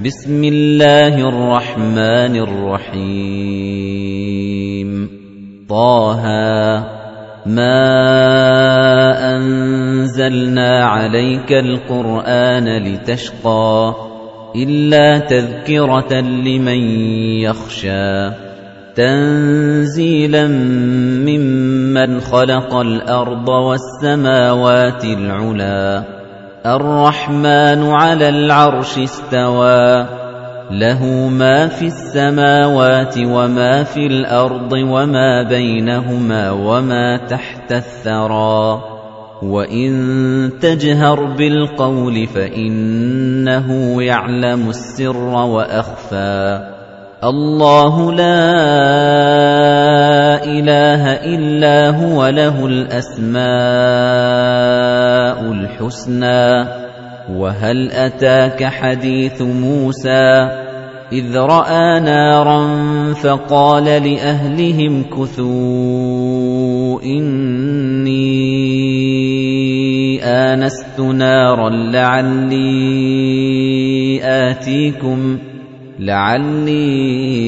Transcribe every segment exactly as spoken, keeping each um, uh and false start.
بسم الله الرحمن الرحيم طه ما أنزلنا عليك القرآن لتشقى إلا تذكرة لمن يخشى تنزيلا ممن خلق الأرض والسماوات العلى الرحمن على العرش استوى له ما في السماوات وما في الأرض وما بينهما وما تحت الثرى وإن تجهر بالقول فإنه يعلم السر وأخفى الله لا إله إلا هو له الأسماء الحسنى وهل أتاك حديث موسى إذ رأى نارا فقال لأهلهم كثوا إني آنست نارا لعلي آتيكم لعلي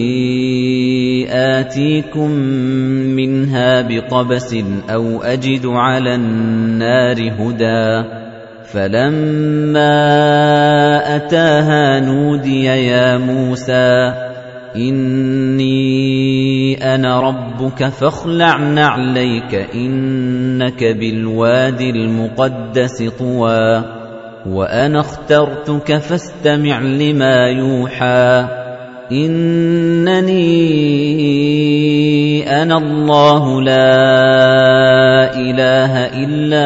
آتيكم منها بقبس أو أجد على النار هدى فلما أتاها نودي يا موسى إني أنا ربك فاخلع نعليك إنك بالوادي المقدس طوى وأنا اخترتك فاستمع لما يوحى إنني أنا الله لا إله إلا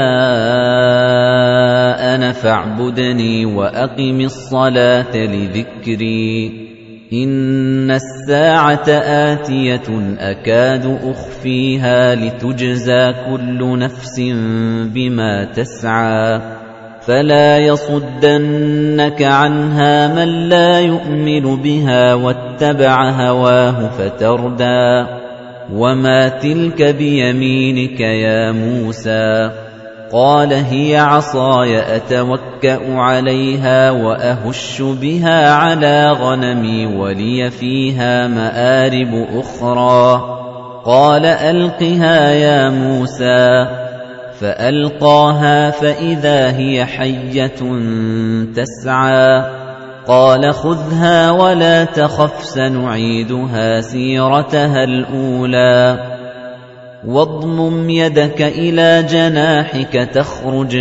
أنا فاعبدني وأقم الصلاة لذكري إن الساعة آتية أكاد أخفيها لتجزى كل نفس بما تسعى فلا يصدنك عنها من لا يؤمن بها واتبع هواه فتردى وما تلك بيمينك يا موسى قال هي عصاي أتوكأ عليها وأهش بها على غنمي ولي فيها مآرب أخرى قال ألقها يا موسى فألقاها فإذا هي حية تسعى قال خذها ولا تخف سنعيدها سيرتها الأولى واضمم يدك إلى جناحك تخرج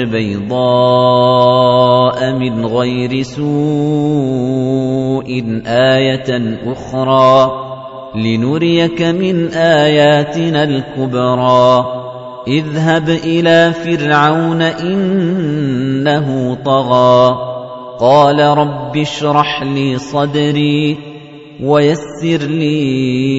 بيضاء من غير سوء آية أخرى لنريك من آياتنا الكبرى اذهب إلى فرعون إنه طغى قال رب اشرح لي صدري ويسر لي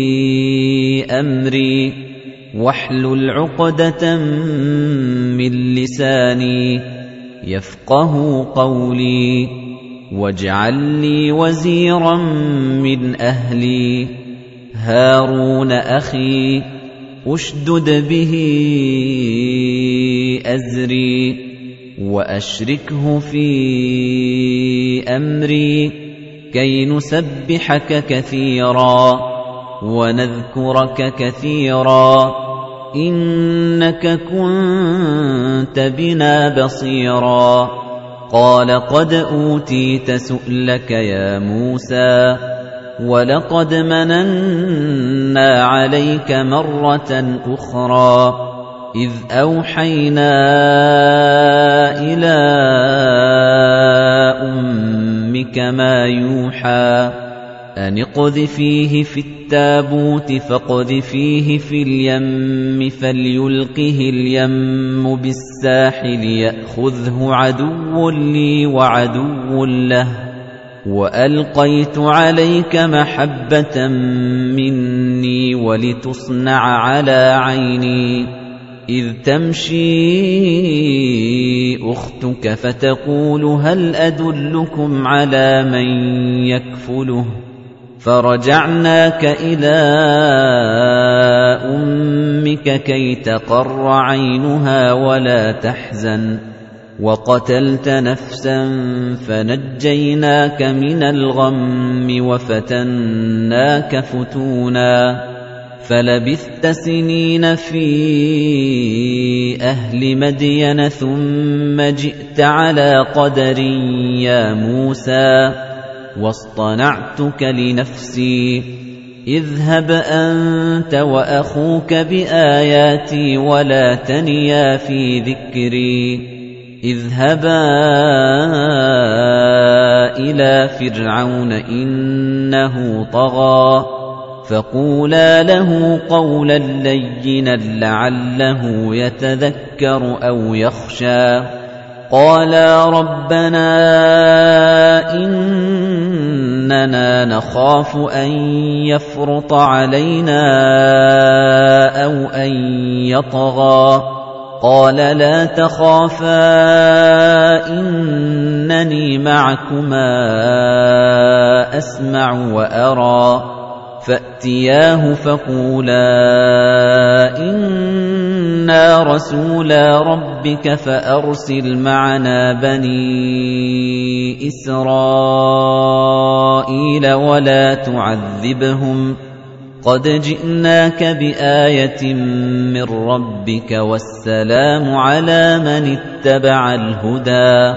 أمري واحلل عقدة من لساني يفقه قولي واجعل لي وزيرا من أهلي هارون أخي أشدد به أزري وأشركه في أمري كي نسبحك كثيرا ونذكرك كثيرا إنك كنت بنا بصيرا قال قد أوتيت سؤلك يا موسى ولقد مننا عليك مرة أخرى إذ أوحينا إلى أمك ما يوحى أن اقذفيه في التابوت فاقذفيه في اليم فليلقه اليم بالساحل يأخذه عدو لي وعدو له وألقيت عليك محبة مني ولتصنع على عيني إذ تمشي أختك فتقول هل أدلكم على من يكفله فرجعناك إلى أمك كي تقر عينها ولا تحزن وَقَتَلْتَ نَفْسًا فَنَجَّيْنَاكَ مِنَ الْغَمِّ وَفَتَنَّاكَ فُتُونًا فَلَبِثْتَ سِنِينَ فِي أَهْلِ مَدْيَنَ ثُمَّ جِئْتَ عَلَىٰ قَدَرٍ يَا مُوسَىٰ وَاصْطَنَعْتُكَ لِنَفْسِي اذْهَبْ أَنتَ وَأَخُوكَ بِآيَاتِي وَلَا تَنِيَا فِي ذِكْرِي اذْهَبَا إِلَىٰ فِرْعَوْنَ إِنَّهُ طَغَىٰ فَقُولَا لَهُ قَوْلًا لَّيِّنًا لَّعَلَّهُ يَتَذَكَّرُ أَوْ يَخْشَىٰ قَالَا رَبَّنَا إِنَّنَا نَخَافُ أَن يَفْرُطَ عَلَيْنَا أَوْ أَن يَطْغَىٰ قَالَ لَا تَخَافَا إِنَّنِي مَعَكُمَا أَسْمَعُ وَأَرَىٰ فَأْتِيَاهُ فَقُولَا إِنَّا رَسُولَا رَبِّكَ فَأَرْسِلْ مَعَنَا بَنِي إِسْرَائِيلَ وَلَا تُعَذِّبْهُمْ قَدْ جِئْنَاكَ بِآيَةٍ مِّن رَّبِّكَ وَالسَّلَامُ عَلَىٰ مَنِ اتَّبَعَ الْهُدَىٰ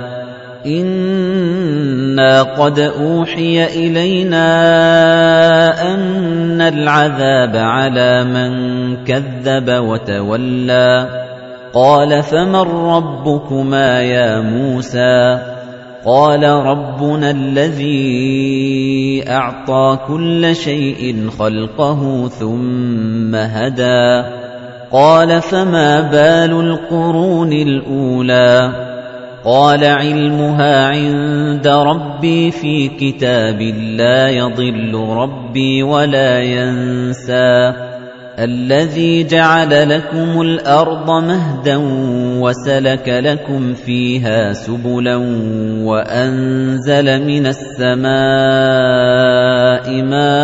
إِنَّا قَدْ أُوحِيَ إِلَيْنَا أَنَّ الْعَذَابَ عَلَىٰ مَن كَذَّبَ وَتَوَلَّىٰ قَالَ فَمَن رَّبُّكُمَا يَا مُوسَىٰ قَالَ رَبُّنَا الَّذِي أَعْطَىٰ كُلَّ شَيْءٍ خَلْقَهُ ثُمَّ هَدَىٰ قَالَ فَمَا بَالُ الْقُرُونِ الْأُولَىٰ قَالَ عِلْمُهَا عِندَ رَبِّي فِي كِتَابٍ لَّا يَضِلُّ رَبِّي وَلَا يَنسَى الَّذِي جَعَلَ لَكُمُ الْأَرْضَ مَهْدًا وَسَلَكَ لَكُمْ فِيهَا سُبُلًا وَأَنزَلَ مِنَ السَّمَاءِ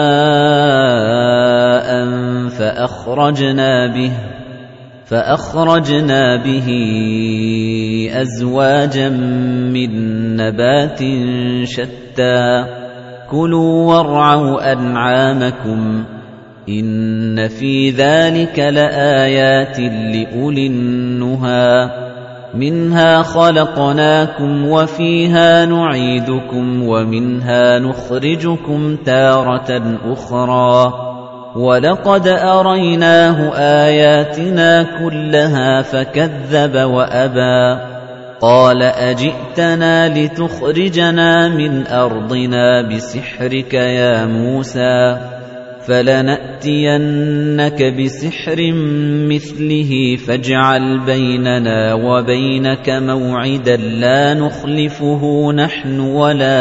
مَاءً فَأَخْرَجْنَا بِهِ فَأَخْرَجْنَا بِهِ أَزْوَاجًا مِّن نَّبَاتٍ شَتَّىٰ كُلُوا وَارْعَوْا أَنْعَامَكُمْ إِنَّ فِي ذَلِكَ لَآيَاتٍ لِّأُولِي النُّهَىٰ مِنْهَا خَلَقْنَاكُمْ وَفِيهَا نُعِيدُكُمْ وَمِنْهَا نُخْرِجُكُمْ تَارَةً أُخْرَىٰ وَلَقَدْ أَرَيْنَاهُ آيَاتِنَا كُلَّهَا فَكَذَّبَ وَأَبَىٰ قَالَ أَجِئْتَنَا لِتُخْرِجَنَا مِنْ أَرْضِنَا بِسِحْرِكَ يَا مُوسَىٰ فَلَنَأْتِيَنَّكَ بِسِحْرٍ مِّثْلِهِ فَاجْعَلْ بَيْنَنَا وَبَيْنَكَ مَوْعِدًا لَّا نُخْلِفُهُ نَحْنُ وَلَا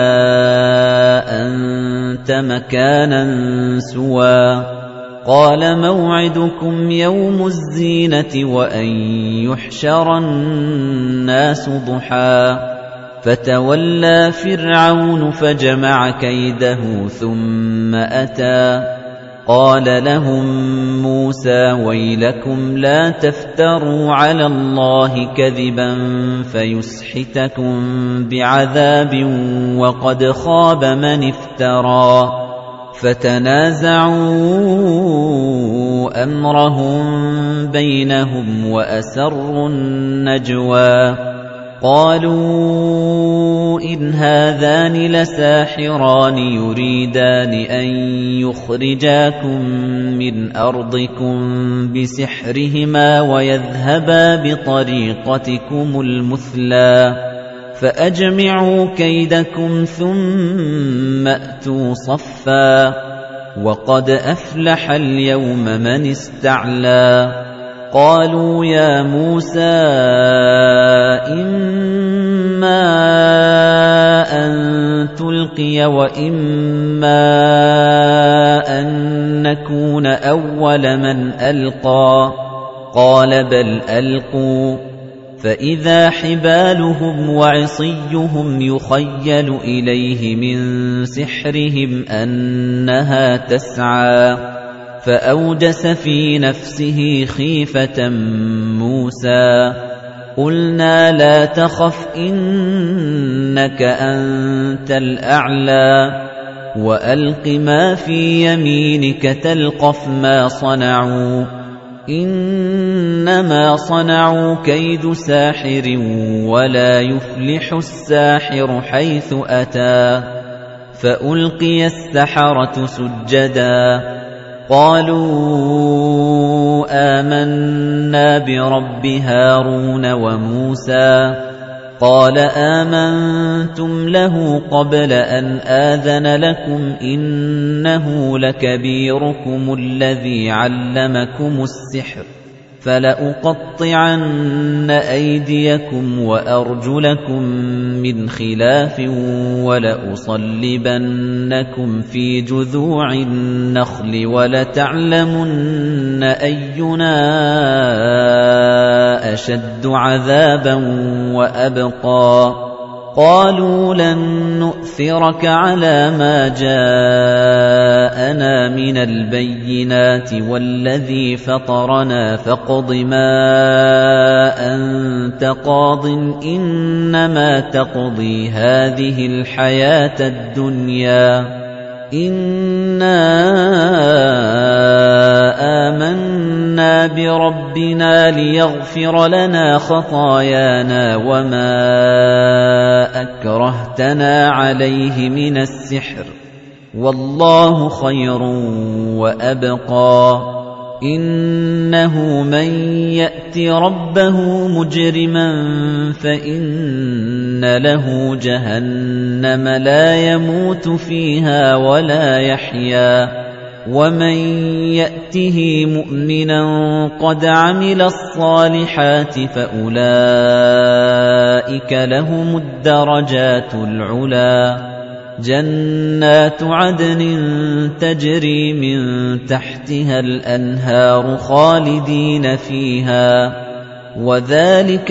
أَنتَ مَكَانًا سُوًى قَالَ مَوْعِدُكُمْ يَوْمُ الزِّينَةِ وَأَن يُحْشَرَ النَّاسُ ضُحًى فَتَوَلَّىٰ فِرْعَوْنُ فَجَمَعَ كَيْدَهُ ثُمَّ أَتَىٰ قَالَ لَهُم مُّوسَىٰ وَيْلَكُمْ لَا تَفْتَرُوا عَلَى اللَّهِ كَذِبًا فَيُسْحِتَكُم بِعَذَابٍ وَقَدْ خَابَ مَنِ افْتَرَىٰ فَتَنَازَعُوا أَمْرَهُم بَيْنَهُمْ وَأَسَرُّوا النَّجْوَىٰ قَالُوا إِنْ هَٰذَانِ لَسَاحِرَانِ يُرِيدَانِ أَن يُخْرِجَاكُم مِّنْ أَرْضِكُم بِسِحْرِهِمَا وَيَذْهَبَا بِطَرِيقَتِكُمُ الْمُثْلَىٰ فَأَجْمِعُوا كَيْدَكُمْ ثُمَّ أْتُوا صَفًّا وَقَدْ أَفْلَحَ الْيَوْمَ مَنِ اسْتَعْلَىٰ قَالُوا يَا مُوسَىٰ إِمَّا أَن تُلْقِيَ وَإِمَّا أَن نَّكُونَ أَوَّلَ مَنْ أَلْقَىٰ قَالَ بَلْ أَلْقُوا فَإِذَا حِبَالُهُمْ وَعِصِيُّهُمْ يُخَيَّلُ إِلَيْهِ مِن سِحْرِهِمْ أَنَّهَا تَسْعَىٰ فَأَوْجَسَ فِي نَفْسِهِ خِيفَةً مُوسَىٰ قُلْنَا لَا تَخَفْ إِنَّكَ أَنتَ الْأَعْلَى وَأَلْقِ مَا فِي يَمِينِكَ تَلْقَفْ مَا صَنَعُوا إِنَّمَا صَنَعُوا كَيْدُ سَاحِرٍ وَلَا يُفْلِحُ السَّاحِرُ حَيْثُ أَتَى فَأُلْقِيَ السَّحَرَةُ سُجَّدًا قَالُوا آمَنَّا بِرَبِّ هَارُونَ وَمُوسَىٰ قَالَ آمَنتُمْ لَهُ قَبْلَ أَنْ آذَنَ لَكُمْ إِنَّهُ لَكَبِيرُكُمُ الَّذِي عَلَّمَكُمُ السِّحْرَ فَلَأُقَطِّعَنَّ أَيْدِيَكُمْ وَأَرْجُلَكُم مِّنْ خِلَافٍ وَلَأُصَلِّبَنَّكُمْ فِي جُذُوعِ النَّخْلِ وَلَتَعْلَمُنَّ أَيُّنَا أَشَدُّ عَذَابًا وَأَبْقَىٰ قَالُوا لَن نُّؤْثِرَكَ عَلَىٰ مَا جَاءَنَا مِنَ الْبَيِّنَاتِ وَالَّذِي فَطَرَنَا فَاقْضِ مَا أَنتَ قَاضٍ إِنَّمَا تَقْضِي هَٰذِهِ الْحَيَاةَ الدُّنْيَا إِنَّا آمَنَّا بِرَبِّنَا لِيَغْفِرَ لَنَا خَطَايَانَا وَمَا أَكْرَهْتَنَا عَلَيْهِ مِنَ السِّحْرِ وَاللَّهُ خَيْرٌ وَأَبْقَىٰ إِنَّهُ مَن يَأْتِ رَبَّهُ مُجْرِمًا فَإِنَّ لَهُ جَهَنَّمَ لَا يَمُوتُ فِيهَا وَلَا يَحْيَىٰ وَمَن يَأْتِهِ مُؤْمِنًا قَدْ عَمِلَ الصَّالِحَاتِ فَأُولَٰئِكَ لَهُمُ الدَّرَجَاتُ الْعُلَى جَنَّاتُ عَدْنٍ تَجْرِي مِن تَحْتِهَا الْأَنْهَارُ خَالِدِينَ فِيهَا وَذَلِكَ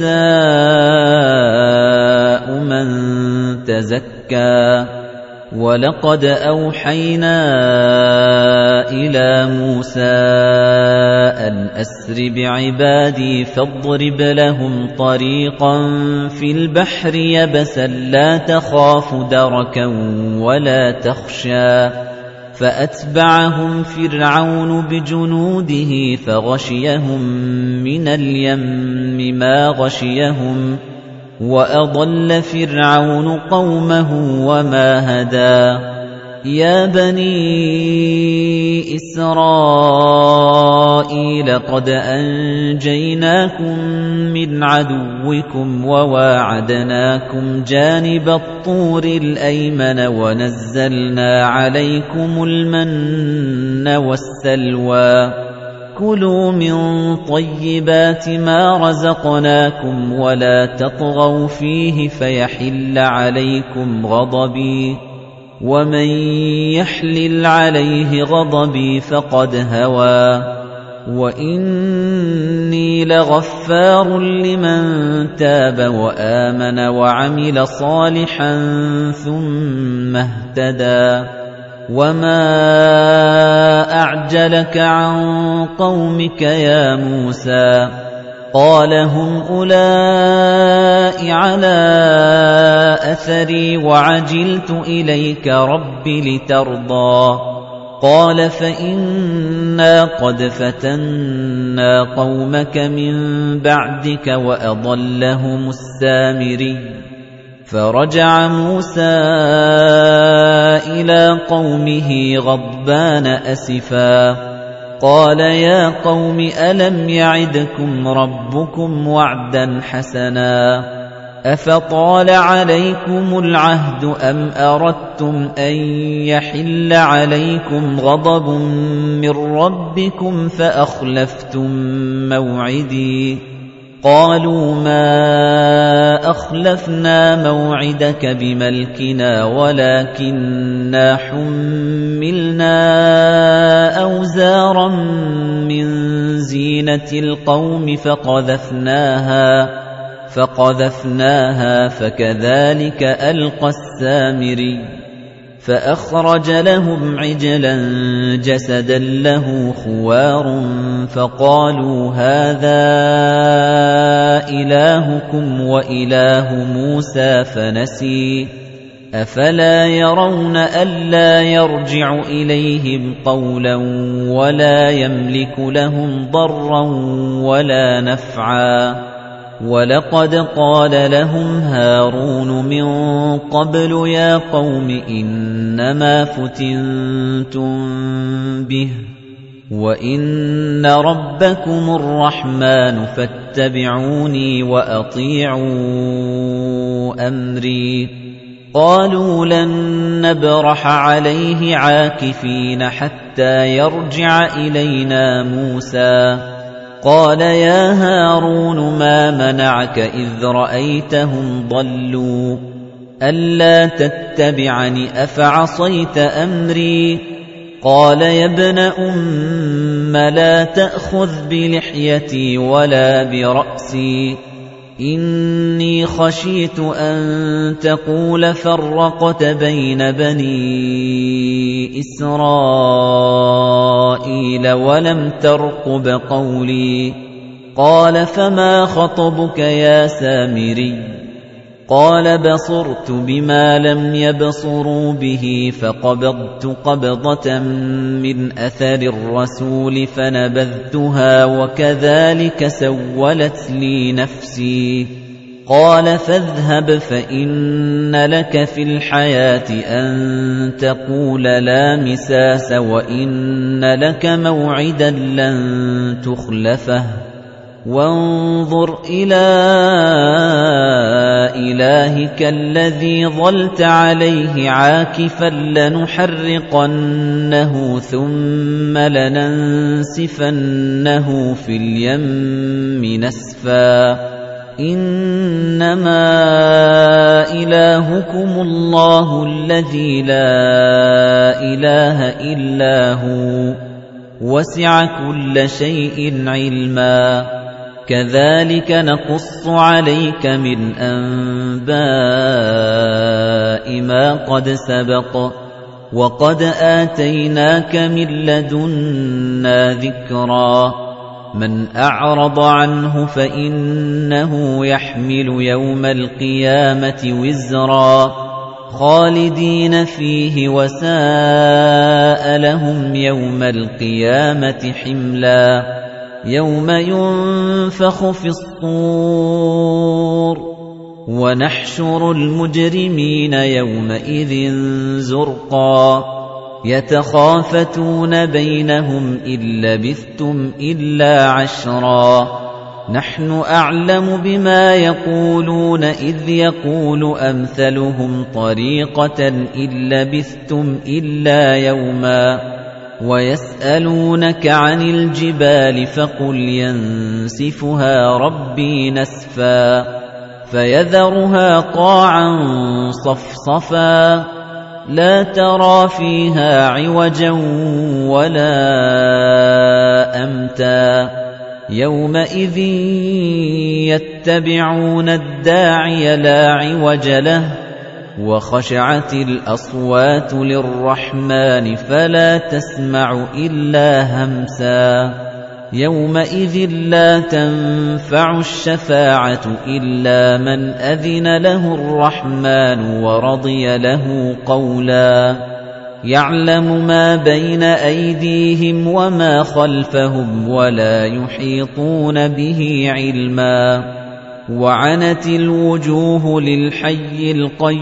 جَزَاءُ مَن تَزَكَّىٰ وَلَقَدْ أَوْحَيْنَا إِلَىٰ مُوسَىٰ أَنْ أَسْرِ بِعِبَادِي فَاضْرِبْ لَهُمْ طَرِيقًا فِي الْبَحْرِ يَبَسًا لَّا تَخَافُ دَرَكًا وَلَا تَخْشَىٰ فَأَتْبَعَهُمْ فِرْعَوْنُ بِجُنُودِهِ فَغَشِيَهُم مِّنَ الْيَمِّ مَا غَشِيَهُمْ وَأَضَلَّ فِرْعَوْنُ قَوْمَهُ وَمَا هَدَىٰ يَا بَنِي إِسْرَائِيلَ قَدْ أَنجَيْنَاكُم مِّنْ عَدُوِّكُمْ وَوَاعَدْنَاكُمْ جَانِبَ الطُّورِ الْأَيْمَنَ وَنَزَّلْنَا عَلَيْكُمُ الْمَنَّ وَالسَّلْوَىٰ كُلُوا مِن طَيِّبَاتِ مَا رَزَقْنَاكُمْ وَلَا تَطْغَوْا فِيهِ فَيَحِلَّ عَلَيْكُمْ غَضَبِي وَمَن يَحْلِلْ عَلَيْهِ غَضَبِي فَقَدْ هَوَىٰ وَإِنِّي لَغَفَّارٌ لِّمَن تَابَ وَآمَنَ وَعَمِلَ صَالِحًا ثُمَّ اهْتَدَىٰ وَمَا أَعْجَلَكَ عَن قَوْمِكَ يَا مُوسَىٰ قَالَ هُمْ أُولَاءِ عَلَىٰ أَثَرِي وَعَجِلْتُ إِلَيْكَ رَبِّ لِتَرْضَىٰ قَالَ فَإِنَّا قَدْ فَتَنَّا قَوْمَكَ مِن بَعْدِكَ وَأَضَلَّهُمُ السَّامِرِيُّ فَرَجَعَ مُوسَىٰ إِلَىٰ قَوْمِهِ غَضْبَانَ أَسِفًا قَالَ يَا قَوْمِ أَلَمْ يَعِدْكُمْ رَبُّكُمْ وَعْدًا حَسَنًا أَفَطَالَ عَلَيْكُمُ الْعَهْدُ أَمْ أَرَدتُّمْ أَن يَحِلَّ عَلَيْكُمْ غَضَبٌ مِّن رَّبِّكُمْ فَأَخْلَفْتُم مَّوْعِدِي قَالُوا مَا أَخْلَفْنَا مَوْعِدَكَ بِمَلْكِنَا وَلَٰكِنَّا حُمِّلْنَا أَوْزَارًا مِّن زِينَةِ الْقَوْمِ فَقَذَفْنَاهَا فَقَذَفْنَاهَا فَكَذَٰلِكَ أَلْقَى السَّامِرِيُّ فأخرج لهم عجلا جسدا له خوار فقالوا هذا إلهكم وإله موسى فنسي أفلا يرون ألا يرجع إليهم قولا ولا يملك لهم ضرا ولا نفعا وَلَقَدْ قَالَ لَهُمْ هَارُونُ مِن قَبْلُ يَا قَوْمِ إِنَّمَا فُتِنتُم بِهِ وَإِنَّ رَبَّكُمُ الرَّحْمَنُ فَاتَّبِعُونِي وَأَطِيعُوا أَمْرِي قَالُوا لَن نَّبْرَحَ عَلَيْهِ عَاكِفِينَ حَتَّى يَرْجِعَ إِلَيْنَا مُوسَى قَالَ يَا هَارُونُ مَا مَنَعَكَ إِذْ رَأَيْتَهُمْ ضَلُّوا أَلَّا تَتَّبِعَنِ أَفَعَصَيْتَ أَمْرِي قَالَ يَا ابْنَ أُمَّ لَا تَأْخُذْ بِلِحْيَتِي وَلَا بِرَأْسِي إِنِّي خَشِيتُ أَن تَقُولَ فَرَّقْتَ بَيْنَ بَنِي إِسْرَائِيلَ وَلَمْ تَرْقُبْ قَوْلِي قَالَ فَمَا خَطْبُكَ يَا سَامِرِيُّ قَالَ بَصُرْتُ بِمَا لَمْ يَبْصُرُوا بِهِ فَقَبَضْتُ قَبْضَةً مِّنْ أَثَرِ الرَّسُولِ فَنَبَذْتُهَا وَكَذَلِكَ سَوَّلَتْ لِي نَفْسِي قَالَ فَاذْهَبْ فَإِنَّ لَكَ فِي الْحَيَاةِ أَن تَقُولَ لَا مِسَاسَ وَإِنَّ لَكَ مَوْعِدًا لَّن تُخْلَفَهُ وَانظُرْ إِلَىٰ إِلَٰهِكَ الَّذِي ظَلْتَ عَلَيْهِ عَاكِفًا لَّنُحَرِّقَنَّهُ ثُمَّ لَنَنسِفَنَّهُ فِي الْيَمِّ نَسْفًا إِنَّمَا إِلَٰهُكُمُ اللَّهُ الَّذِي لَا إِلَٰهَ إِلَّا هُوَ وَسِعَ كُلَّ شَيْءٍ عِلْمًا كَذَلِكَ نَقُصُّ عَلَيْكَ مِنْ أَنبَاءِ مَا قَدْ سَبَقَ وَقَدْ آتَيْنَاكَ مِن لَّدُنَّا ذِكْرًا مَنْ أَعْرَضَ عَنْهُ فَإِنَّهُ يَحْمِلُ يَوْمَ الْقِيَامَةِ وِزْرًا خَالِدِينَ فِيهِ وَسَاءَ لَهُمْ يَوْمَ الْقِيَامَةِ حِمْلًا يَوْمَ يُنفَخُ فِي الصُّورِ وَنَحْشُرُ الْمُجْرِمِينَ يَوْمَئِذٍ زُرْقًا يَتَخَافَتُونَ بَيْنَهُمْ إِن لَّبِثْتُمْ إِلَّا عَشْرًا نَحْنُ أَعْلَمُ بِمَا يَقُولُونَ إِذْ يَقُولُ أَمْثَلُهُمْ طَرِيقَةً إِن لَّبِثْتُمْ إِلَّا يَوْمًا وَيَسْأَلُونَكَ عَنِ الْجِبَالِ فَقُلْ يَنسِفُهَا رَبِّي نَسْفًا فَيَذَرُهَا قَاعًا صَفْصَفًا لَا تَرَىٰ فِيهَا عِوَجًا وَلَا أَمْتًا يَوْمَئِذٍ يَتَّبِعُونَ الدَّاعِيَ لَا عِوَجَ لَهُ وَخَشَعَتِ الْأَصْوَاتُ لِلرَّحْمَنِ فَلَا تَسْمَعُ إِلَّا هَمْسًا يَوْمَئِذٍ لَّا تَنفَعُ الشَّفَاعَةُ إِلَّا مَنْ أَذِنَ لَهُ الرَّحْمَنُ وَرَضِيَ لَهُ قَوْلًا يَعْلَمُ مَا بَيْنَ أَيْدِيهِمْ وَمَا خَلْفَهُمْ وَلَا يُحِيطُونَ بِهِ عِلْمًا وَعَنَتِ الْوُجُوهُ لِلْحَيِّ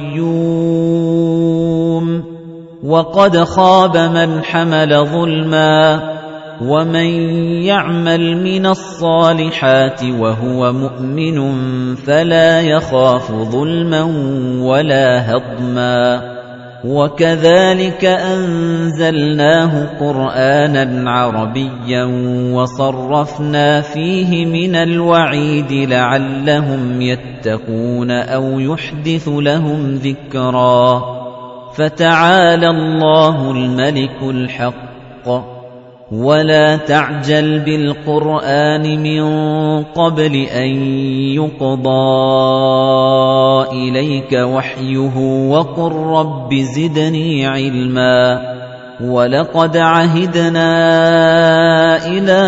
الْقَيُّومِ وَقَدْ خَابَ مَنْ حَمَلَ ظُلْمًا وَمَن يَعْمَلْ مِنَ الصَّالِحَاتِ وَهُوَ مُؤْمِنٌ فَلَا يَخَافُ ظُلْمًا وَلَا هَضْمًا وَكَذَلِكَ أَنزَلْنَاهُ قُرْآنًا عَرَبِيًّا وَصَرَّفْنَا فِيهِ مِنَ الْوَعِيدِ لَعَلَّهُمْ يَتَّقُونَ أَوْ يُحْدِثُ لَهُمْ ذِكْرًا فَتَعَالَى اللَّهُ الْمَلِكُ الْحَقُّ وَلَا تَعْجَلْ بِالْقُرْآنِ مِن قَبْلِ أَن يُقْضَىٰ إِلَيْكَ وَحْيُهُ وَقُل رَّبِّ زِدْنِي عِلْمًا وَلَقَدْ عَهِدْنَا إِلَىٰ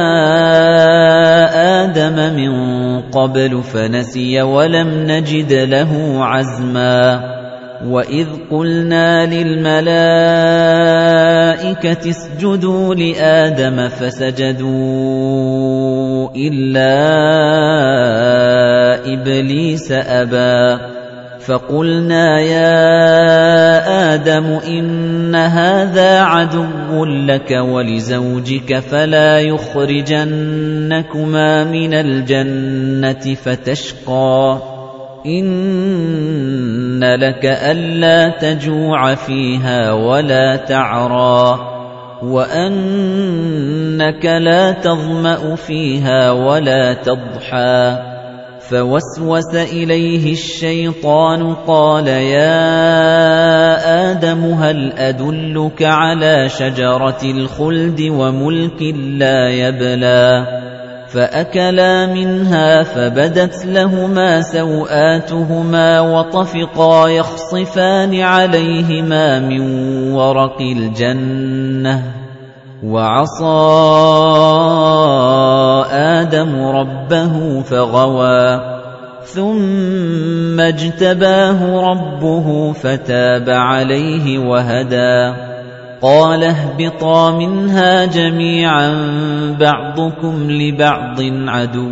آدَمَ مِن قَبْلُ فَنَسِيَ وَلَمْ نَجِدْ لَهُ عَزْمًا وَإِذْ قُلْنَا لِلْمَلَائِكَةِ اسْجُدُوا لِآدَمَ فَسَجَدُوا إِلَّا إِبْلِيسَ أَبَى فَقُلْنَا يَا آدَمُ إِنَّ هَٰذَا عَدُوٌّ لَّكَ وَلِزَوْجِكَ فَلَا يُخْرِجَنَّكُمَا مِنَ الْجَنَّةِ فَتَشْقَىٰ إِنَّ لَكَ أَلَّا تَجُوعَ فِيهَا وَلَا تَعْرَىٰ وَأَنَّكَ لَا تَظْمَأُ فِيهَا وَلَا تَضْحَىٰ فَوَسْوَسَ إِلَيْهِ الشَّيْطَانُ قَالَ يَا آدَمُ هَلْ أَدُلُّكَ عَلَىٰ شَجَرَةِ الْخُلْدِ وَمُلْكٍ لَّا يَبْلَىٰ فَأَكَلَا مِنْهَا فَبَدَتْ لَهُمَا سَوْآتُهُمَا وَطَفِقَا يَخْصِفَانِ عَلَيْهِمَا مِن وَرَقِ الْجَنَّةِ وَعَصَىٰ آدَمُ رَبَّهُ فَغَوَىٰ ثُمَّ اجْتَبَاهُ رَبُّهُ فَتَابَ عَلَيْهِ وَهَدَىٰ قَالَ اهْبِطَا مِنْهَا جَمِيعًا بَعْضُكُمْ لِبَعْضٍ عَدُوٌّ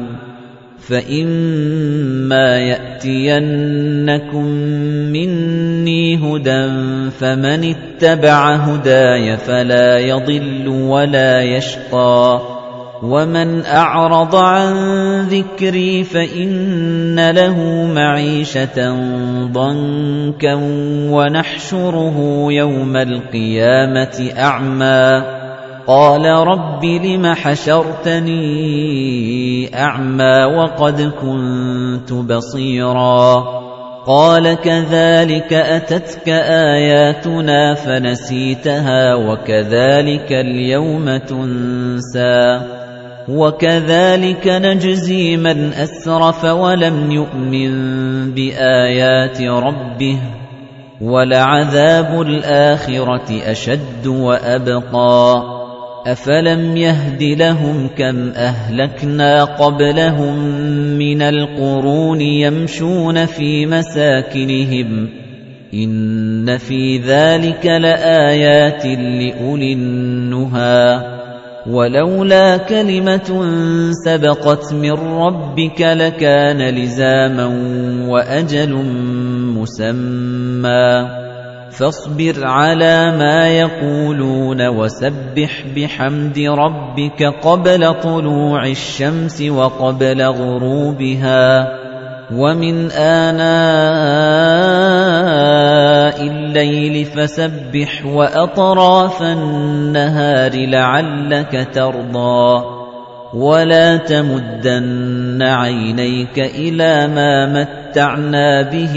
فَإِمَّا يَأْتِيَنَّكُم مِّنِّي هُدًى فَمَنِ اتَّبَعَ هُدَايَ فَلَا يَضِلُّ وَلَا يَشْقَىٰ وَمَنْ أَعْرَضَ عَن ذِكْرِي فَإِنَّ لَهُ مَعِيشَةً ضَنكًا وَنَحْشُرُهُ يَوْمَ الْقِيَامَةِ أَعْمَىٰ قَالَ رَبِّ لِمَ حَشَرْتَنِي أَعْمَىٰ وَقَدْ كُنتُ بَصِيرًا قَالَ كَذَٰلِكَ أَتَتْكَ آيَاتُنَا فَنَسِيتَهَا وَكَذَٰلِكَ الْيَوْمَ تُنسَىٰ وَكَذَٰلِكَ نَجْزِي مَنْ أَسْرَفَ وَلَمْ يُؤْمِن بِآيَاتِ رَبِّهِ وَلَعَذَابُ الْآخِرَةِ أَشَدُّ وَأَبْقَىٰ أَفَلَمْ يَهْدِ لَهُمْ كَمْ أَهْلَكْنَا قَبْلَهُم مِّنَ الْقُرُونِ يَمْشُونَ فِي مَسَاكِنِهِمْ إِنَّ فِي ذَلِكَ لَآيَاتٍ لِّأُولِي النُّهَىٰ وَلَوْلَا كَلِمَةٌ سَبَقَتْ مِن رَّبِّكَ لَكَانَ لِزَامًا وَأَجَلٌ مُّسَمًّى فاصبر على ما يقولون وسبح بحمد ربك قبل طلوع الشمس وقبل غروبها ومن آناء الليل فسبح وأطراف النهار لعلك ترضى ولا تمدن عينيك إلى ما متعنا به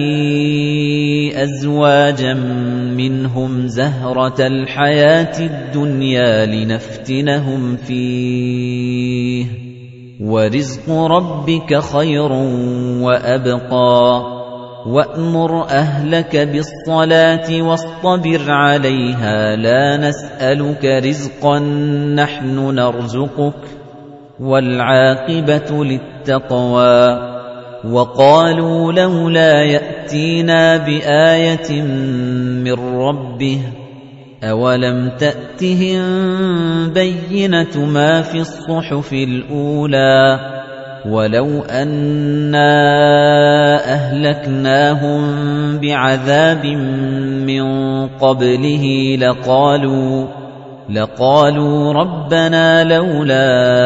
أزواجا منهم زهرة الحياة الدنيا لنفتنهم فيه ورزق ربك خير وأبقى وأمر أهلك بالصلاة واصطبر عليها لا نسألك رزقا نحن نرزقك والعاقبة للتقوى وقالوا لولا يأتينا بآية من ربه أولم تأتهم بينة ما في الصحف الأولى ولو أنا أهلكناهم بعذاب من قبله لقالوا لقالوا ربنا لولا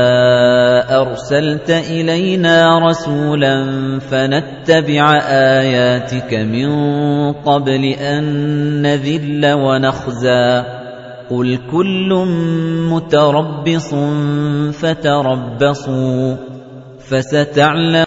أرسلت إلينا رسولا فنتبع آياتك من قبل أن نذل ونخزى قل كل متربص فتربصوا فستعلم